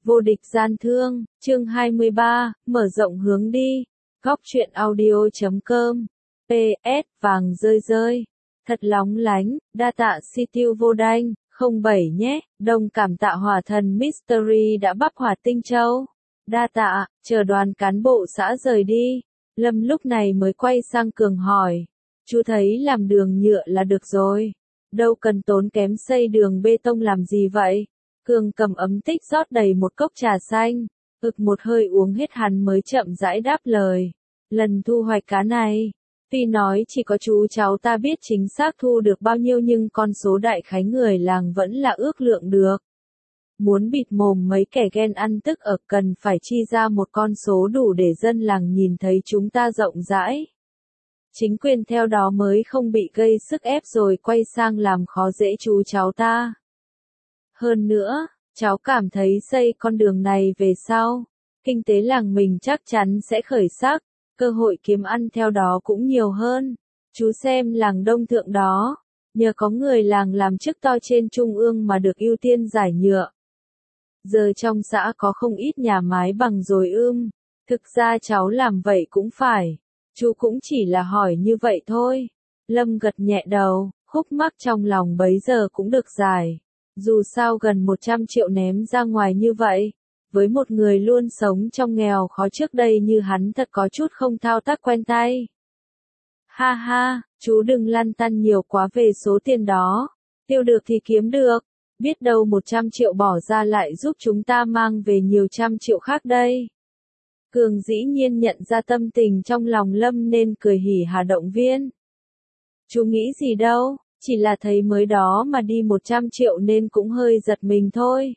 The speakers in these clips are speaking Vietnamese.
Vô địch gian thương, chương 23, mở rộng hướng đi. Góc truyện audio.com. PS, vàng rơi rơi. Thật lóng lánh, đa tạ si tiêu vô đanh, 07 nhé, đồng cảm tạ hỏa thần Mystery đã bắp hỏa tinh châu. Đa tạ, chờ đoàn cán bộ xã rời đi. Lâm lúc này mới quay sang Cường hỏi. Chú thấy làm đường nhựa là được rồi. Đâu cần tốn kém xây đường bê tông làm gì vậy? Cường cầm ấm tích rót đầy một cốc trà xanh, một hơi uống hết hắn mới chậm rãi đáp lời. Lần thu hoạch cá này, tuy nói chỉ có chú cháu ta biết chính xác thu được bao nhiêu nhưng con số đại khái người làng vẫn là ước lượng được. Muốn bịt mồm mấy kẻ ghen ăn tức ở cần phải chi ra một con số đủ để dân làng nhìn thấy chúng ta rộng rãi. Chính quyền theo đó mới không bị gây sức ép rồi quay sang làm khó dễ chú cháu ta. Hơn nữa, cháu cảm thấy xây con đường này về sau, kinh tế làng mình chắc chắn sẽ khởi sắc, cơ hội kiếm ăn theo đó cũng nhiều hơn. Chú xem làng Đông Thượng đó, nhờ có người làng làm chức to trên trung ương mà được ưu tiên giải nhựa. Giờ trong xã có không ít nhà mái bằng rồi thực ra cháu làm vậy cũng phải, chú cũng chỉ là hỏi như vậy thôi. Lâm gật nhẹ đầu, khúc mắc trong lòng bấy giờ cũng được giải. Dù sao gần 100 triệu ném ra ngoài như vậy, với một người luôn sống trong nghèo khó trước đây như hắn thật có chút không thao tác quen tay. Ha ha, chú đừng lăn tăn nhiều quá về số tiền đó, tiêu được thì kiếm được, biết đâu 100 triệu bỏ ra lại giúp chúng ta mang về nhiều trăm triệu khác đây. Cường dĩ nhiên nhận ra tâm tình trong lòng Lâm nên cười hỉ hả động viên. Chú nghĩ gì đâu. Chỉ là thấy mới đó mà đi 100 triệu nên cũng hơi giật mình thôi.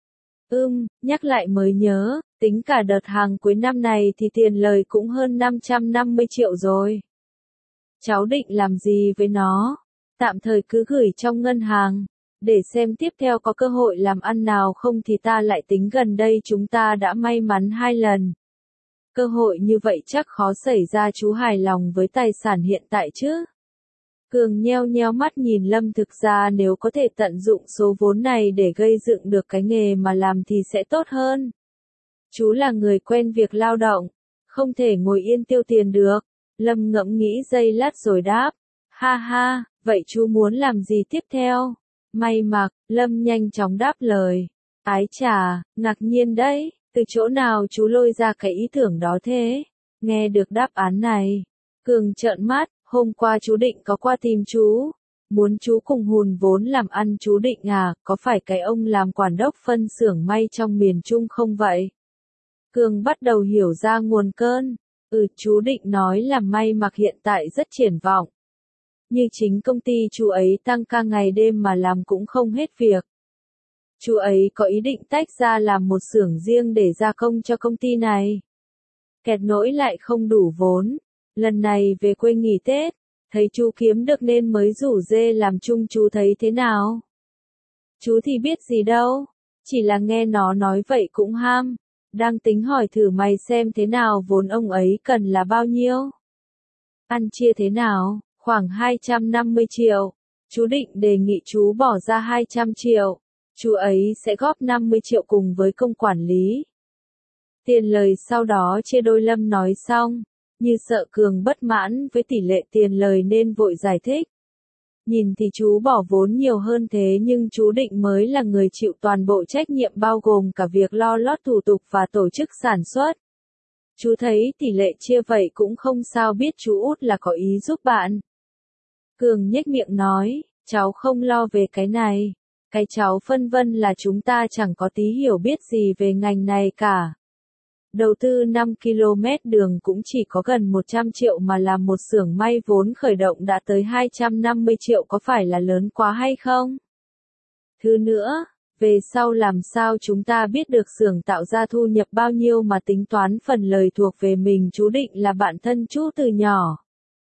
Nhắc lại mới nhớ, tính cả đợt hàng cuối năm này thì tiền lời cũng hơn 550 triệu rồi. Cháu định làm gì với nó? Tạm thời cứ gửi trong ngân hàng, để xem tiếp theo có cơ hội làm ăn nào không thì ta lại tính. Gần đây chúng ta đã may mắn 2 lần. Cơ hội như vậy chắc khó xảy ra. Chú hài lòng với tài sản hiện tại chứ? Cường nheo nheo mắt nhìn Lâm. Thực ra nếu có thể tận dụng số vốn này để gây dựng được cái nghề mà làm thì sẽ tốt hơn. Chú là người quen việc lao động, không thể ngồi yên tiêu tiền được. Lâm ngẫm nghĩ giây lát rồi đáp. Ha ha, vậy chú muốn làm gì tiếp theo? May mặc, Lâm nhanh chóng đáp lời. Ái chà, ngạc nhiên đấy, từ chỗ nào chú lôi ra cái ý tưởng đó thế? Nghe được đáp án này, Cường trợn mắt. Hôm qua chú định có qua tìm chú, muốn chú cùng hùn vốn làm ăn. Chú định à, có phải cái ông làm quản đốc phân xưởng may trong miền Trung không vậy? Cường bắt đầu hiểu ra nguồn cơn. Chú định nói là may mặc hiện tại rất triển vọng. Như chính công ty chú ấy tăng ca ngày đêm mà làm cũng không hết việc. Chú ấy có ý định tách ra làm một xưởng riêng để gia công cho công ty này. Kẹt nỗi lại không đủ vốn. Lần này về quê nghỉ Tết, thấy chú kiếm được nên mới rủ dê làm chung. Chú thấy thế nào? Chú thì biết gì đâu, chỉ là nghe nó nói vậy cũng ham. Đang tính hỏi thử mày xem thế nào, vốn ông ấy cần là bao nhiêu? Ăn chia thế nào? Khoảng 250 triệu. Chú định đề nghị chú bỏ ra 200 triệu. Chú ấy sẽ góp 50 triệu cùng với công quản lý. Tiền lời sau đó chia đôi. Lâm nói xong, như sợ Cường bất mãn với tỷ lệ tiền lời nên vội giải thích. Nhìn thì chú bỏ vốn nhiều hơn thế nhưng chú định mới là người chịu toàn bộ trách nhiệm bao gồm cả việc lo lót thủ tục và tổ chức sản xuất. Chú thấy tỷ lệ chia vậy cũng không sao, biết chú út là có ý giúp bạn. Cường nhếch miệng nói, cháu không lo về cái này. Cái cháu phân vân là chúng ta chẳng có tí hiểu biết gì về ngành này cả. Đầu tư 5 km đường cũng chỉ có gần 100 triệu mà làm một xưởng may vốn khởi động đã tới 250 triệu, có phải là lớn quá hay không? Thứ nữa, về sau làm sao chúng ta biết được xưởng tạo ra thu nhập bao nhiêu mà tính toán phần lời thuộc về mình? Chú định là bạn thân chú từ nhỏ.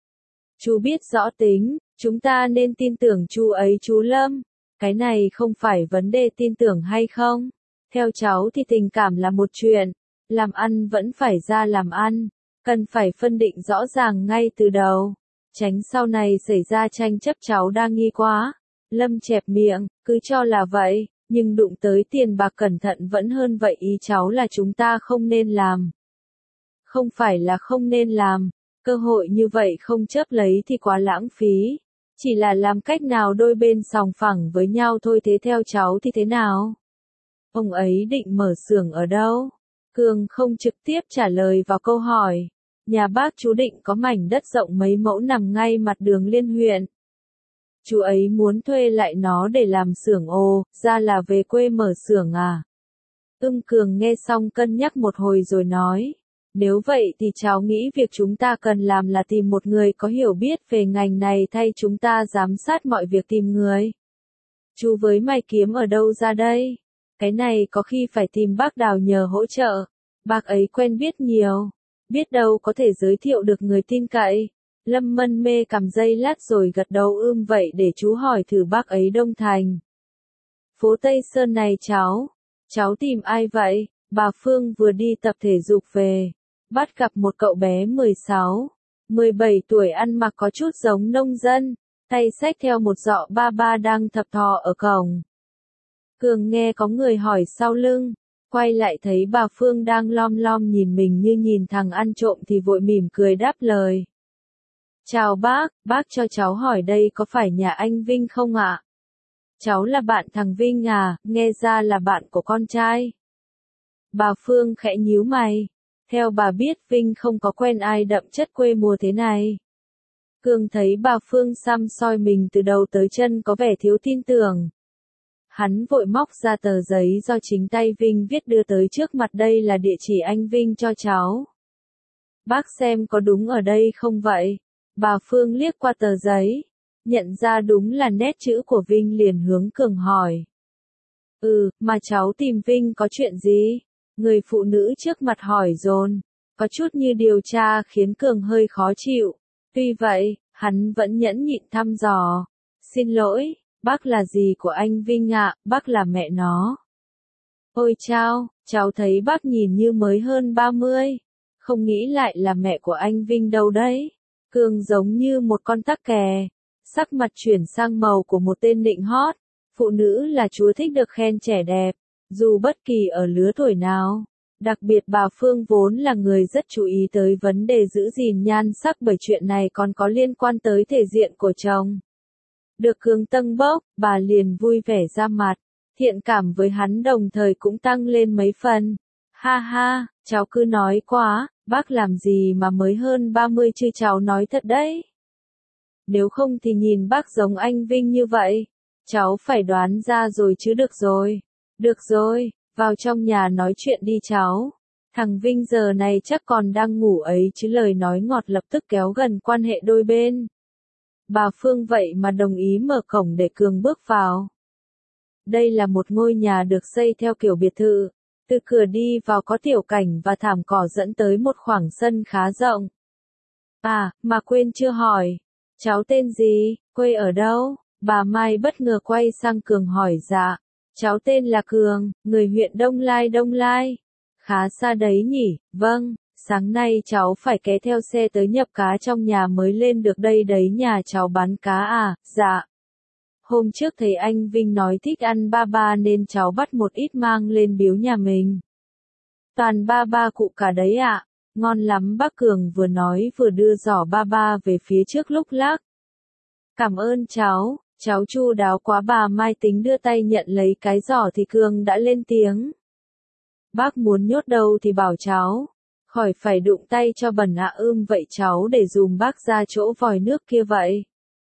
Chú biết rõ tính, chúng ta nên tin tưởng chú ấy. Chú Lâm, cái này không phải vấn đề tin tưởng hay không. Theo cháu thì tình cảm là một chuyện. Làm ăn vẫn phải ra làm ăn, cần phải phân định rõ ràng ngay từ đầu, tránh sau này xảy ra tranh chấp. Cháu đa nghi quá. Lâm chẹp miệng, cứ cho là vậy, Nhưng đụng tới tiền bạc cẩn thận vẫn hơn vậy, ý cháu là chúng ta không nên làm. Không phải là không nên làm, cơ hội như vậy không chấp lấy thì quá lãng phí. Chỉ là làm cách nào đôi bên sòng phẳng với nhau thôi, thế theo cháu thì thế nào? Ông ấy định mở xưởng ở đâu? Cường không trực tiếp trả lời vào câu hỏi. Nhà bác chú định có mảnh đất rộng mấy mẫu nằm ngay mặt đường liên huyện. Chú ấy muốn thuê lại nó để làm xưởng. Ồ, ra là về quê mở xưởng à? Cường nghe xong cân nhắc một hồi rồi nói. Nếu vậy thì cháu nghĩ việc chúng ta cần làm là tìm một người có hiểu biết về ngành này thay chúng ta giám sát mọi việc tìm người. Chú với mày kiếm ở đâu ra đây? Cái này có khi phải tìm bác Đào nhờ hỗ trợ. Bác ấy quen biết nhiều. Biết đâu có thể giới thiệu được người tin cậy. Lâm Mân mê cầm giây lát rồi gật đầu vậy để chú hỏi thử bác ấy Đông Thành. Phố Tây Sơn này cháu tìm ai vậy? Bà Phương vừa đi tập thể dục về. Bắt gặp một cậu bé 16, 17 tuổi ăn mặc có chút giống nông dân, tay xách theo một giọ ba ba đang thập thò ở cổng. Cường nghe có người hỏi sau lưng, quay lại thấy bà Phương đang lom lom nhìn mình như nhìn thằng ăn trộm thì vội mỉm cười đáp lời. Chào bác cho cháu hỏi đây có phải nhà anh Vinh không ạ? Cháu là bạn thằng Vinh à, nghe ra là bạn của con trai. Bà Phương khẽ nhíu mày. Theo bà biết Vinh không có quen ai đậm chất quê mùa thế này. Cường thấy bà Phương săm soi mình từ đầu tới chân có vẻ thiếu tin tưởng. Hắn vội móc ra tờ giấy do chính tay Vinh viết đưa tới trước mặt, đây là địa chỉ anh Vinh cho cháu. Bác xem có đúng ở đây không vậy? Bà Phương liếc qua tờ giấy, nhận ra đúng là nét chữ của Vinh liền hướng Cường hỏi. Mà cháu tìm Vinh có chuyện gì? Người phụ nữ trước mặt hỏi dồn, có chút như điều tra khiến Cường hơi khó chịu. Tuy vậy, hắn vẫn nhẫn nhịn thăm dò. Xin lỗi, bác là gì của anh Vinh ạ? Bác là mẹ nó. Ôi cháu thấy bác nhìn như mới hơn 30. Không nghĩ lại là mẹ của anh Vinh đâu đấy. Cường giống như một con tắc kè. Sắc mặt chuyển sang màu của một tên nịnh hót. Phụ nữ là chúa thích được khen trẻ đẹp. Dù bất kỳ ở lứa tuổi nào, đặc biệt bà Phương vốn là người rất chú ý tới vấn đề giữ gìn nhan sắc bởi chuyện này còn có liên quan tới thể diện của chồng. Được Cường tâng bốc, bà liền vui vẻ ra mặt, thiện cảm với hắn đồng thời cũng tăng lên mấy phần. Ha ha, cháu cứ nói quá, bác làm gì mà mới hơn 30 chứ, cháu nói thật đấy. Nếu không thì nhìn bác giống anh Vinh như vậy, cháu phải đoán ra rồi chứ. Được rồi, vào trong nhà nói chuyện đi cháu. Thằng Vinh giờ này chắc còn đang ngủ ấy chứ. Lời nói ngọt lập tức kéo gần quan hệ đôi bên. Bà Phương vậy mà đồng ý mở cổng để Cường bước vào. Đây là một ngôi nhà được xây theo kiểu biệt thự. Từ cửa đi vào có tiểu cảnh và thảm cỏ dẫn tới một khoảng sân khá rộng. À, mà quên chưa hỏi. Cháu tên gì, quê ở đâu? Bà Mai bất ngờ quay sang Cường hỏi. Dạ. Cháu tên là Cường, người huyện Đông Lai. Khá xa đấy nhỉ? Vâng, sáng nay cháu phải ké theo xe tới nhập cá trong nhà mới lên được đây đấy. Nhà cháu bán cá à? Dạ. Hôm trước thấy anh Vinh nói thích ăn ba ba nên cháu bắt một ít mang lên biếu nhà mình. Toàn ba ba cụ cả đấy ạ. Ngon lắm bác. Cường vừa nói vừa đưa giỏ ba ba về phía trước lúc lắc. Cảm ơn cháu chu đáo quá. Bà Mai tính đưa tay nhận lấy cái giỏ thì Cường đã lên tiếng. Bác muốn nhốt đâu thì bảo cháu, khỏi phải đụng tay cho bẩn ạ. Vậy cháu để dùm bác ra chỗ vòi nước kia vậy.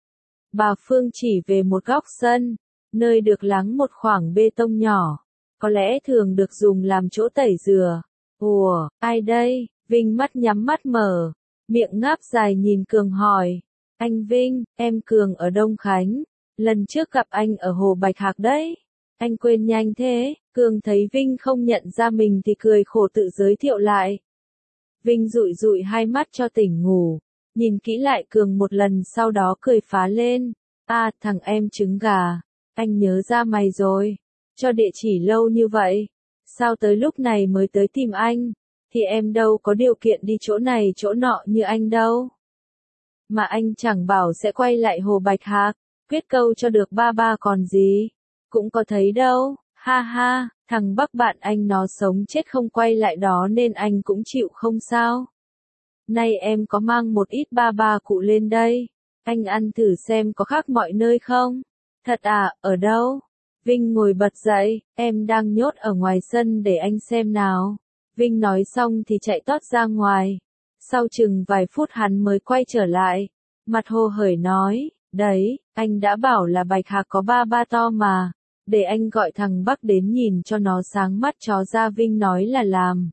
Bà Phương chỉ về một góc sân, nơi được láng một khoảng bê tông nhỏ, có lẽ thường được dùng làm chỗ tẩy dừa. Ủa, ai đây? Vinh mắt nhắm mắt mở, miệng ngáp dài nhìn Cường hỏi. Anh Vinh, em Cường ở Đông Khánh. Lần trước gặp anh ở Hồ Bạch Hạc đấy. Anh quên nhanh thế. Cường thấy Vinh không nhận ra mình thì cười khổ tự giới thiệu lại. Vinh dụi dụi hai mắt cho tỉnh ngủ, nhìn kỹ lại Cường một lần sau đó cười phá lên. À, thằng em trứng gà, anh nhớ ra mày rồi. Cho địa chỉ lâu như vậy, sao tới lúc này mới tới tìm anh? Thì em đâu có điều kiện đi chỗ này chỗ nọ như anh đâu. Mà anh chẳng bảo sẽ quay lại Hồ Bạch Hạc, quyết câu cho được ba ba còn gì. Cũng có thấy đâu, Ha ha, thằng Bắc bạn anh nó sống chết không quay lại đó nên anh cũng chịu không sao. Nay em có mang một ít ba ba cụ lên đây. Anh ăn thử xem có khác mọi nơi không? Thật à, ở đâu? Vinh ngồi bật dậy, em đang nhốt ở ngoài sân để anh xem nào. Vinh nói xong thì chạy tót ra ngoài. Sau chừng vài phút hắn mới quay trở lại. Mặt hồ hởi nói, đấy, anh đã bảo là Bạch Hạc có ba ba to mà. Để anh gọi thằng Bắc đến nhìn cho nó sáng mắt chó ra. Vinh nói là làm.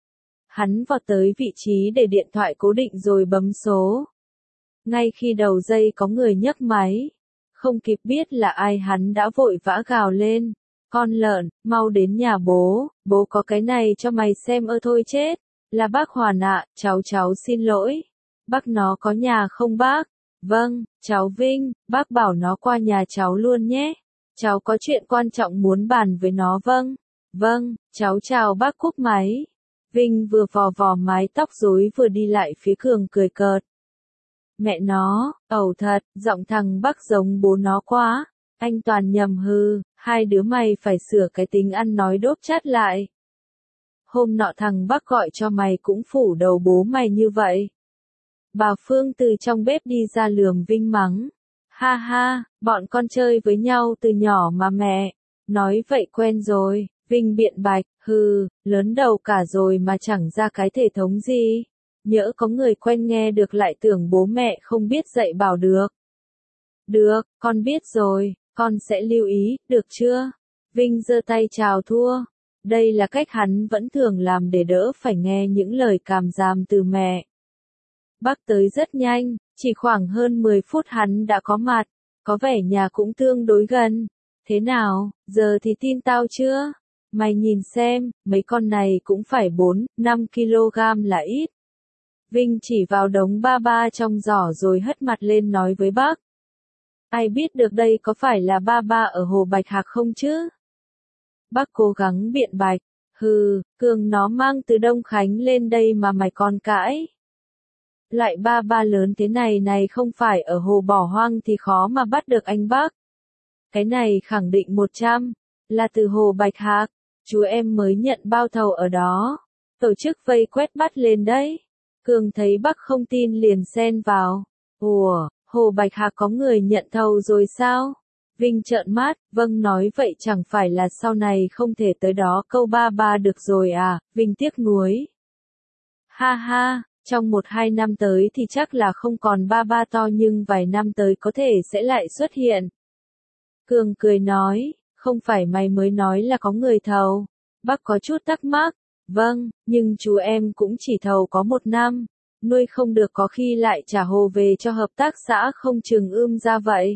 Hắn vọt tới vị trí để điện thoại cố định rồi bấm số. Ngay khi đầu dây có người nhấc máy. Không kịp biết là ai hắn đã vội vã gào lên. Con lợn, mau đến nhà bố, bố có cái này cho mày xem ơ thôi chết. Là bác Hoàn ạ, cháu xin lỗi. Bác nó có nhà không bác? Vâng, cháu Vinh, bác bảo nó qua nhà cháu luôn nhé. Cháu có chuyện quan trọng muốn bàn với nó. Vâng, cháu chào bác cúp máy. Vinh vừa vò vò mái tóc rối vừa đi lại phía Cường cười cợt. Mẹ nó, ẩu thật, giọng thằng Bắc giống bố nó quá. Anh toàn nhầm hư, hai đứa mày phải sửa cái tính ăn nói đốp chát lại. Hôm nọ thằng Bắc gọi cho mày cũng phủ đầu bố mày như vậy. Bà Phương từ trong bếp đi ra lườm Vinh mắng. Ha ha, bọn con chơi với nhau từ nhỏ mà mẹ. Nói vậy quen rồi, Vinh biện bạch, hừ, lớn đầu cả rồi mà chẳng ra cái thể thống gì. Nhỡ có người quen nghe được lại tưởng bố mẹ không biết dạy bảo được. Được, con biết rồi, con sẽ lưu ý, được chưa? Vinh giơ tay chào thua. Đây là cách hắn vẫn thường làm để đỡ phải nghe những lời càm ràm từ mẹ. Bác tới rất nhanh, chỉ khoảng hơn 10 phút hắn đã có mặt, có vẻ nhà cũng tương đối gần. Thế nào, giờ thì tin tao chưa? Mày nhìn xem, mấy con này cũng phải 4-5 kg là ít. Vinh chỉ vào đống ba ba trong giỏ rồi hất mặt lên nói với bác. Ai biết được đây có phải là ba ba ở Hồ Bạch Hạc không chứ? Bác cố gắng biện bạch, hừ, Cường nó mang từ Đông Khánh lên đây mà mày còn cãi. Loại ba ba lớn thế này không phải ở hồ bỏ hoang thì khó mà bắt được anh bác. Cái này khẳng định 100, là từ Hồ Bạch Hạc, chú em mới nhận bao thầu ở đó. Tổ chức vây quét bắt lên đấy. Cường thấy bác không tin liền xen vào. Ủa, Hồ Bạch Hạc có người nhận thầu rồi sao? Vinh trợn mắt, vâng nói vậy chẳng phải là sau này không thể tới đó câu ba ba được rồi à, Vinh tiếc nuối. Ha ha, trong 1-2 năm tới thì chắc là không còn ba ba to nhưng vài năm tới có thể sẽ lại xuất hiện. Cường cười nói, không phải mày mới nói là có người thầu. Bác có chút thắc mắc, vâng, nhưng chú em cũng chỉ thầu có 1 năm. Nuôi không được có khi lại trả hồ về cho hợp tác xã không chừng ra vậy.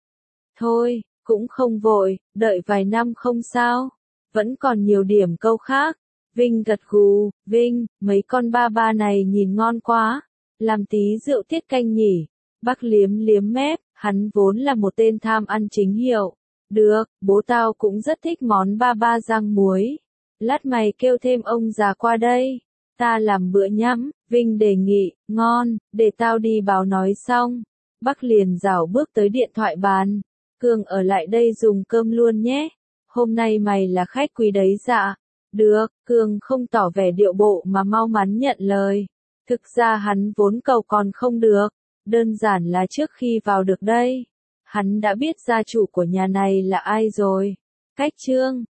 Thôi, cũng không vội, đợi vài năm không sao. Vẫn còn nhiều điểm câu khác. Vinh gật gù, Vinh, mấy con ba ba này nhìn ngon quá. Làm tí rượu tiết canh nhỉ. Bác liếm liếm mép, hắn vốn là một tên tham ăn chính hiệu. Được, bố tao cũng rất thích món ba ba rang muối. Lát mày kêu thêm ông già qua đây. Ta làm bữa nhắm, Vinh đề nghị, ngon, để tao đi báo nói xong. Bác liền rảo bước tới điện thoại bàn. Cường ở lại đây dùng cơm luôn nhé. Hôm nay mày là khách quý đấy dạ. Được, Cường không tỏ vẻ điệu bộ mà mau mắn nhận lời. Thực ra hắn vốn cầu còn không được. Đơn giản là trước khi vào được đây. Hắn đã biết gia chủ của nhà này là ai rồi. Cách chương